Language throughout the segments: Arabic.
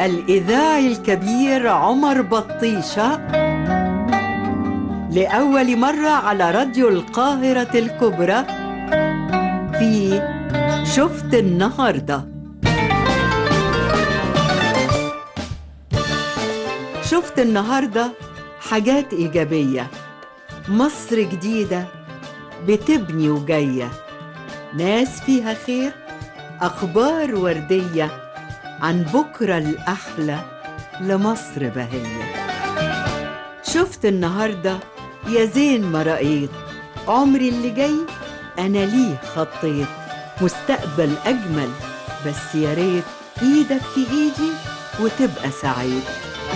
الإذاعي الكبير عمر بطيشة لأول مرة على راديو القاهرة الكبرى في شفت النهاردة. شفت النهاردة حاجات إيجابية، مصر جديدة بتبني وجاية، ناس فيها خير، أخبار وردية عن بكرة الأحلى لمصر بهية. شفت النهاردة يا زين ما رأيت، عمري اللي جاي أنا ليه خطيت، مستقبل أجمل بس يا ريت إيدك في إيدي وتبقى سعيد.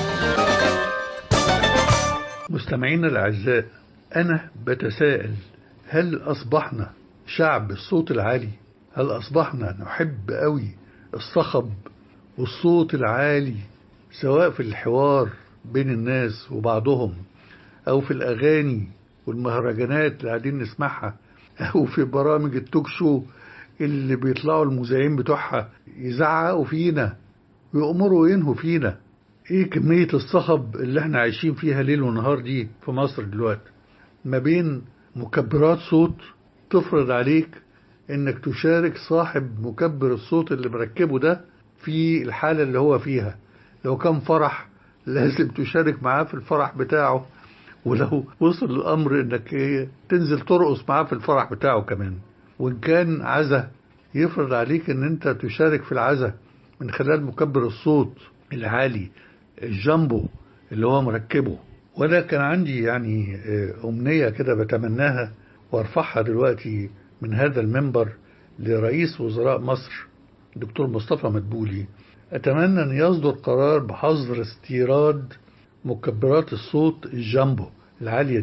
مستمعينا الأعزاء، أنا بتساءل، هل أصبحنا شعب الصوت العالي؟ هل أصبحنا نحب قوي الصخب والصوت العالي، سواء في الحوار بين الناس وبعضهم، أو في الأغاني والمهرجانات اللي قاعدين نسمعها، أو في برامج التوك شو اللي بيطلعوا المذيعين بتوعها يزعقوا فينا ويأمروا وينهوا فينا؟ ايه كمية الصخب اللي احنا عايشين فيها ليل ونهار دي في مصر دلوقتي، ما بين مكبرات صوت تفرض عليك انك تشارك صاحب مكبر الصوت اللي مركبه ده في الحالة اللي هو فيها. لو كان فرح لازم تشارك معاه في الفرح بتاعه، ولو وصل الامر انك تنزل ترقص معاه في الفرح بتاعه كمان. وان كان عزا يفرض عليك ان انت تشارك في العزا من خلال مكبر الصوت العالي الجامبو اللي هو مركبه. وانا كان عندي يعني امنية كده بتمناها وارفعها دلوقتي من هذا المنبر لرئيس وزراء مصر دكتور مصطفى مدبولي. اتمنى ان يصدر قرار بحظر استيراد مكبرات الصوت الجامبو العالية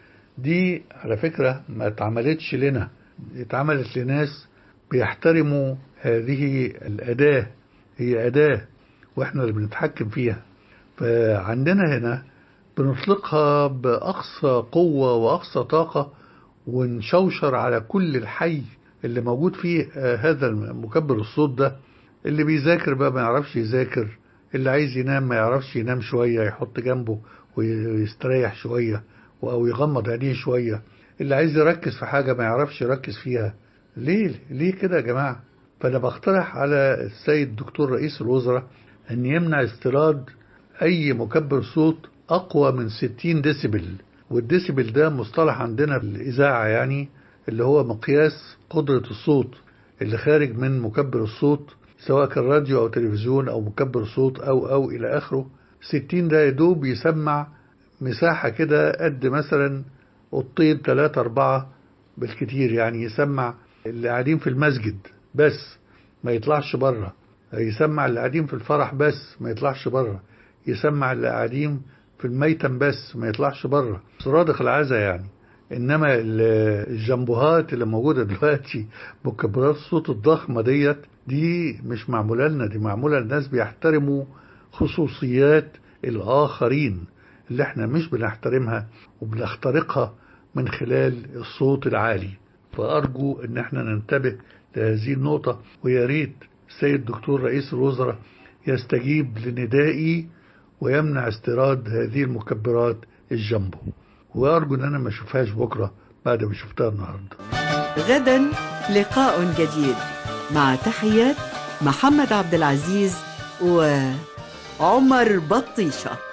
دي على فكرة ما اتعملتش لنا، اتعملت لناس بيحترموا هذه الأداة، هي أداة واحنا اللي بنتحكم فيها. فعندنا هنا بنطلقها بأقصى قوة وأقصى طاقة ونشوشر على كل الحي اللي موجود فيه هذا المكبر الصوت ده. اللي بيذاكر بقى ما يعرفش يذاكر، اللي عايز ينام ما يعرفش ينام شوية يحط جنبه ويستريح شوية أو يغمض عينيه شوية، اللي عايز يركز في حاجة ما يعرفش يركز فيها. ليه كده يا جماعة؟ فأنا بقترح على السيد الدكتور رئيس الوزراء أن يمنع استيراد أي مكبر صوت أقوى من 60 ديسيبل. والديسيبل ده مصطلح عندنا في الإذاعة، يعني اللي هو مقياس قدرة الصوت اللي خارج من مكبر الصوت، سواء كان راديو أو تلفزيون أو مكبر صوت أو إلى آخره. 60 ده يدوب يسمع مساحة كده قد مثلا أوضتين 3 4 بالكتير، يعني يسمع اللي قاعدين في المسجد بس ما يطلعش بره، يسمع اللي قاعدين في الفرح بس ما يطلعش بره، يسمع اللي قاعدين في الميتم بس ما يطلعش بره، صرادق العزا يعني. انما الجنبوهات اللي موجودة دلوقتي، مكبرات الصوت الضخمة دي مش معمولة لنا، دي معمولة للناس بيحترموا خصوصيات الآخرين اللي احنا مش بنحترمها وبنخترقها من خلال الصوت العالي. فأرجو ان احنا ننتبه لهذه النقطة، ويا ريت السيد الدكتور رئيس الوزراء يستجيب لندائي ويمنع استيراد هذه المكبرات الجامبو. وأرجو أن أنا ما أشوفهاش بكرة بعد ما شفتها النهاردة. غدا لقاء جديد، مع تحيات محمد عبد العزيز وعمر بطيشة.